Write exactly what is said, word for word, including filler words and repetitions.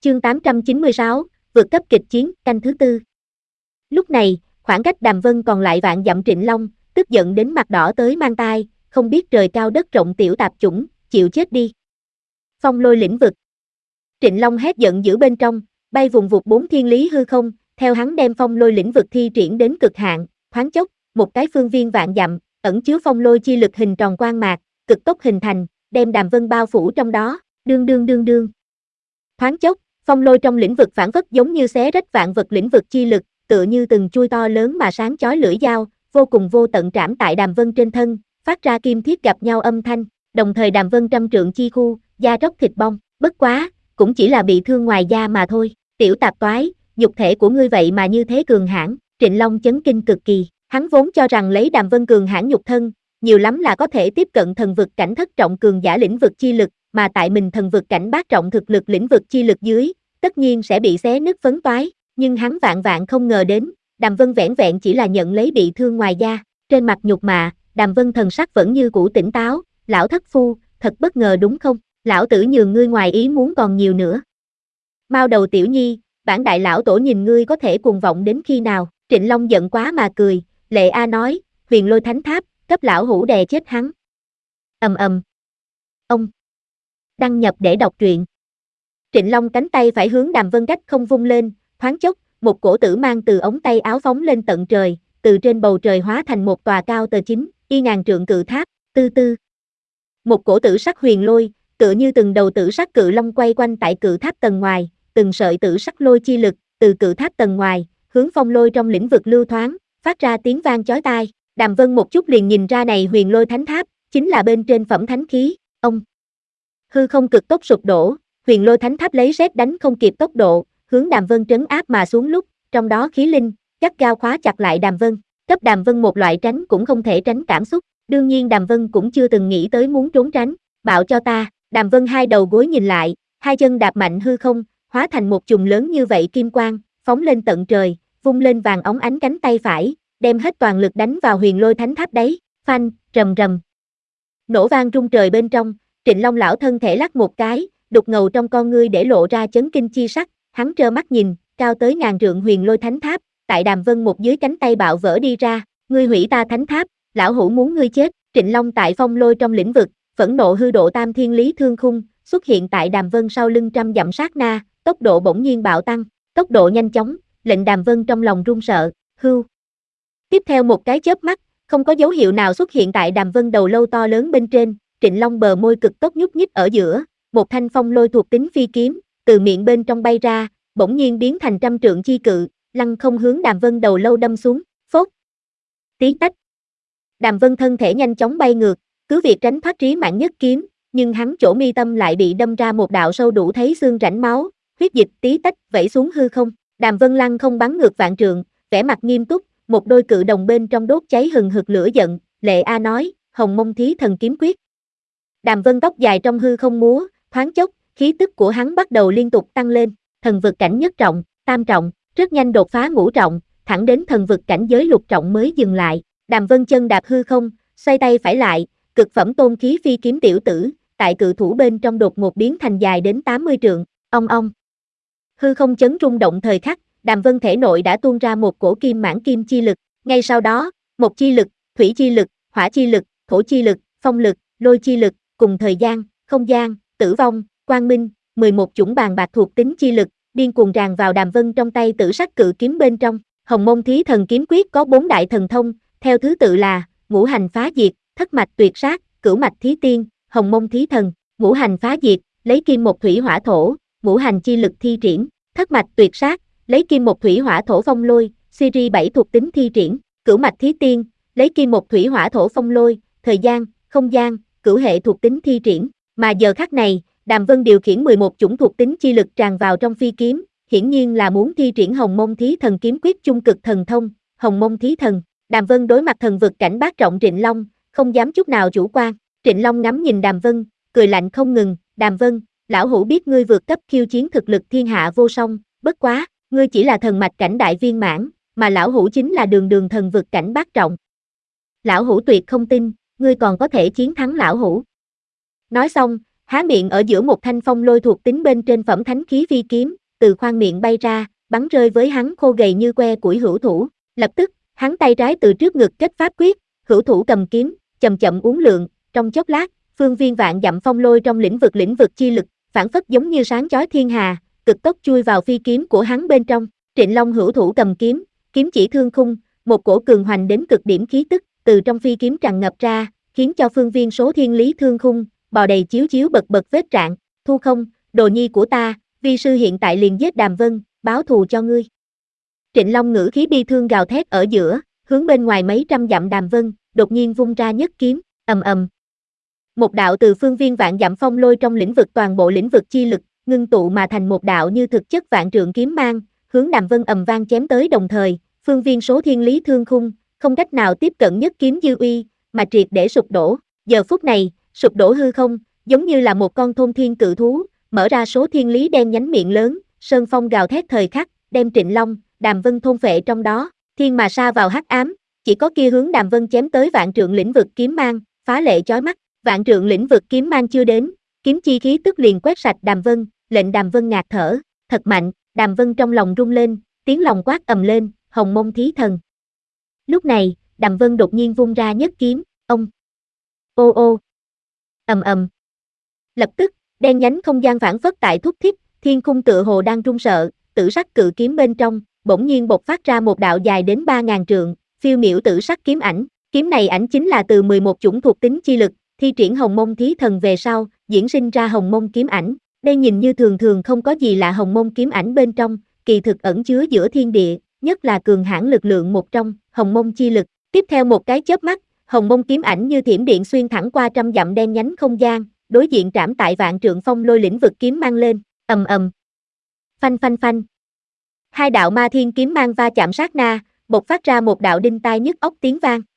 Chương tám trăm chín mươi sáu, vượt cấp kịch chiến, canh thứ tư. Lúc này, khoảng cách Đàm Vân còn lại vạn dặm Trịnh Long, tức giận đến mặt đỏ tới mang tai, không biết trời cao đất rộng tiểu tạp chủng, chịu chết đi. Phong lôi lĩnh vực. Trịnh Long hét giận dữ bên trong, bay vùng vụt bốn thiên lý hư không, theo hắn đem phong lôi lĩnh vực thi triển đến cực hạn, thoáng chốc, một cái phương viên vạn dặm, ẩn chứa phong lôi chi lực hình tròn quang mạc, cực tốc hình thành, đem Đàm Vân bao phủ trong đó, đương đương đương đương. Thoáng chốc, phong lôi trong lĩnh vực phản phất giống như xé rách vạn vật lĩnh vực chi lực, tựa như từng chui to lớn mà sáng chói lưỡi dao, vô cùng vô tận trảm tại Đàm Vân trên thân, phát ra kim thiết gặp nhau âm thanh, đồng thời Đàm Vân trăm trượng chi khu, da róc thịt bong, bất quá, cũng chỉ là bị thương ngoài da mà thôi. Tiểu tạp toái, nhục thể của ngươi vậy mà như thế cường hãn, Trịnh Long chấn kinh cực kỳ, hắn vốn cho rằng lấy Đàm Vân cường hãn nhục thân, nhiều lắm là có thể tiếp cận thần vực cảnh thất trọng cường giả lĩnh vực chi lực, mà tại mình thần vực cảnh bát trọng thực lực lĩnh vực chi lực dưới, tất nhiên sẽ bị xé nứt phấn toái, nhưng hắn vạn vạn không ngờ đến, Đàm Vân vẻn vẹn chỉ là nhận lấy bị thương ngoài da, trên mặt nhục mạ, Đàm Vân thần sắc vẫn như cũ tỉnh táo, lão thất phu, thật bất ngờ đúng không, lão tử nhường ngươi ngoài ý muốn còn nhiều nữa. Mao đầu tiểu nhi, bản đại lão tổ nhìn ngươi có thể cuồng vọng đến khi nào, Trịnh Long giận quá mà cười, Lệ A nói, huyền lôi thánh tháp, cấp lão hủ đè chết hắn. Ầm ầm. Ông. Đăng nhập để đọc truyện. Trịnh Long cánh tay phải hướng Đàm Vân cách không vung lên, thoáng chốc, một cổ tử mang từ ống tay áo phóng lên tận trời, từ trên bầu trời hóa thành một tòa cao tờ chín, y ngàn trượng cự tháp, tư tư. Một cổ tử sắc huyền lôi, tựa như từng đầu tử sắc cự long quay quanh tại cự tháp tầng ngoài, từng sợi tử sắc lôi chi lực, từ cự tháp tầng ngoài, hướng phong lôi trong lĩnh vực lưu thoáng, phát ra tiếng vang chói tai. Đàm Vân một chút liền nhìn ra này huyền lôi thánh tháp, chính là bên trên phẩm thánh khí, ông. Hư không cực tốc sụp đổ, huyền lôi thánh tháp lấy sét đánh không kịp tốc độ, hướng Đàm Vân trấn áp mà xuống lúc, trong đó khí linh, gắt gao khóa chặt lại Đàm Vân, cấp Đàm Vân một loại tránh cũng không thể tránh cảm xúc, đương nhiên Đàm Vân cũng chưa từng nghĩ tới muốn trốn tránh, bạo cho ta, Đàm Vân hai đầu gối nhìn lại, hai chân đạp mạnh hư không, hóa thành một chùm lớn như vậy kim quang, phóng lên tận trời, vung lên vàng óng ánh cánh tay phải, đem hết toàn lực đánh vào huyền lôi thánh tháp đấy, phanh, rầm rầm. Nổ vang rung trời bên trong, Trịnh Long lão thân thể lắc một cái, đục ngầu trong con ngươi để lộ ra chấn kinh chi sắc, hắn trơ mắt nhìn, cao tới ngàn trượng huyền lôi thánh tháp, tại Đàm Vân một dưới cánh tay bạo vỡ đi ra, ngươi hủy ta thánh tháp, lão hủ muốn ngươi chết. Trịnh Long tại phong lôi trong lĩnh vực, phẫn nộ hư độ tam thiên lý thương khung, xuất hiện tại Đàm Vân sau lưng trăm dặm sát na, tốc độ bỗng nhiên bạo tăng, tốc độ nhanh chóng, lệnh Đàm Vân trong lòng run sợ, hưu. Tiếp theo một cái chớp mắt, không có dấu hiệu nào xuất hiện tại Đàm Vân đầu lâu to lớn bên trên, Trịnh Long bờ môi cực tốc nhúc nhích ở giữa, một thanh phong lôi thuộc tính phi kiếm, từ miệng bên trong bay ra, bỗng nhiên biến thành trăm trượng chi cự, lăng không hướng Đàm Vân đầu lâu đâm xuống, phốt. Tí tách. Đàm Vân thân thể nhanh chóng bay ngược, cứ việc tránh thoát trí mạng nhất kiếm, nhưng hắn chỗ mi tâm lại bị đâm ra một đạo sâu đủ thấy xương rãnh máu, huyết dịch tí tách vẩy xuống hư không. Đàm Vân lăng không bắn ngược vạn trượng, vẻ mặt nghiêm túc, một đôi cự đồng bên trong đốt cháy hừng hực lửa giận, Lệ A nói, Hồng Mông Thí Thần Kiếm Quyết. Đàm Vân tóc dài trong hư không múa, thoáng chốc, khí tức của hắn bắt đầu liên tục tăng lên, thần vực cảnh nhất trọng, tam trọng, rất nhanh đột phá ngũ trọng, thẳng đến thần vực cảnh giới lục trọng mới dừng lại. Đàm Vân chân đạp hư không, xoay tay phải lại, cực phẩm tôn khí phi kiếm tiểu tử, tại cự thủ bên trong đột ngột biến thành dài đến tám mươi trượng, ong ong. Hư không chấn rung động thời khắc, Đàm Vân thể nội đã tuôn ra một cổ kim mãn kim chi lực, ngay sau đó, một chi lực, thủy chi lực, hỏa chi lực, thổ chi lực, phong lực, lôi chi lực, cùng thời gian, không gian, tử vong, quang minh, mười một chủng bàn bạc thuộc tính chi lực, điên cuồng tràn vào Đàm Vân trong tay tử sắc cự kiếm bên trong. Hồng Mông Thí Thần Kiếm Quyết có bốn đại thần thông, theo thứ tự là ngũ hành phá diệt, thất mạch tuyệt sát, cửu mạch thí tiên, Hồng Mông Thí Thần. Ngũ hành phá diệt, lấy kim một thủy hỏa thổ, ngũ hành chi lực thi triển. Thất mạch tuyệt sát, lấy kim một thủy hỏa thổ phong lôi, series bảy thuộc tính thi triển. Cửu mạch thí tiên, lấy kim một thủy hỏa thổ phong lôi, thời gian, không gian, cửu hệ thuộc tính thi triển. Mà giờ khắc này, Đàm Vân điều khiển mười một chủng thuộc tính chi lực tràn vào trong phi kiếm, hiển nhiên là muốn thi triển Hồng Mông Thí Thần Kiếm Quyết chung cực thần thông, Hồng Mông Thí Thần. Đàm Vân đối mặt thần vực cảnh bát trọng Trịnh Long, không dám chút nào chủ quan. Trịnh Long ngắm nhìn Đàm Vân, cười lạnh không ngừng, Đàm Vân, lão hủ biết ngươi vượt cấp khiêu chiến thực lực thiên hạ vô song, bất quá, ngươi chỉ là thần mạch cảnh đại viên mãn, mà lão hủ chính là đường đường thần vực cảnh bát trọng. Lão hủ tuyệt không tin, ngươi còn có thể chiến thắng lão hủ. Nói xong, Há miệng ở giữa một thanh phong lôi thuộc tính bên trên phẩm thánh khí phi kiếm, từ khoang miệng bay ra, bắn rơi với hắn khô gầy như que củi hữu thủ. Lập tức, hắn tay trái từ trước ngực kết pháp quyết, hữu thủ cầm kiếm, chậm chậm uốn lượn, trong chốc lát, phương viên vạn dặm phong lôi trong lĩnh vực lĩnh vực chi lực, phản phất giống như sáng chói thiên hà, cực tốc chui vào phi kiếm của hắn bên trong. Trịnh Long hữu thủ cầm kiếm, kiếm chỉ thương khung, một cổ cường hoành đến cực điểm khí tức từ trong phi kiếm tràn ngập ra, khiến cho phương viên số thiên lý thương khung bò đầy chiếu chiếu bật bật vết rạn. Thu không, đồ nhi của ta, vi sư hiện tại liền giết Đàm Vân, báo thù cho ngươi. Trịnh Long ngữ khí bi thương gào thét ở giữa, hướng bên ngoài mấy trăm dặm Đàm Vân, đột nhiên vung ra nhất kiếm, ầm ầm. Một đạo từ phương viên vạn dặm phong lôi trong lĩnh vực toàn bộ lĩnh vực chi lực, ngưng tụ mà thành một đạo như thực chất vạn trượng kiếm mang, hướng Đàm Vân ầm vang chém tới đồng thời, phương viên số thiên lý thương khung, không cách nào tiếp cận nhất kiếm dư uy, mà triệt để sụp đổ. Giờ phút này, sụp đổ hư không, giống như là một con thôn thiên cự thú, mở ra số thiên lý đen nhánh miệng lớn, sơn phong gào thét thời khắc, đem Trịnh Long, Đàm Vân thôn phệ trong đó, thiên mà sa vào hắc ám, chỉ có kia hướng Đàm Vân chém tới vạn trượng lĩnh vực kiếm mang, phá lệ chói mắt. Vạn trượng lĩnh vực kiếm mang chưa đến, kiếm chi khí tức liền quét sạch Đàm Vân, lệnh Đàm Vân ngạt thở, thật mạnh. Đàm Vân trong lòng rung lên, tiếng lòng quát ầm lên, hồng mông thí thần. Lúc này, Đàm Vân đột nhiên vung ra nhất kiếm, ông. Ô ô. Ầm ầm. Lập tức, đen nhánh không gian phản phất tại thúc thiết, thiên khung tựa hồ đang run sợ, tử sắc cự kiếm bên trong, bỗng nhiên bộc phát ra một đạo dài đến ba ngàn trượng, phiêu miểu tử sắc kiếm ảnh. Kiếm này ảnh chính là từ mười một chủng thuộc tính chi lực, thi triển hồng mông thí thần về sau, diễn sinh ra hồng mông kiếm ảnh. Đây nhìn như thường thường không có gì lạ hồng mông kiếm ảnh bên trong, kỳ thực ẩn chứa giữa thiên địa, nhất là cường hãn lực lượng một trong, hồng mông chi lực. Tiếp theo một cái chớp mắt, hồng mông kiếm ảnh như thiểm điện xuyên thẳng qua trăm dặm đen nhánh không gian, đối diện trảm tại vạn trượng phong lôi lĩnh vực kiếm mang lên, ầm ầm. Phanh phanh phanh. Hai đạo ma thiên kiếm mang va chạm sát na, bộc phát ra một đạo đinh tai nhức óc tiếng vang.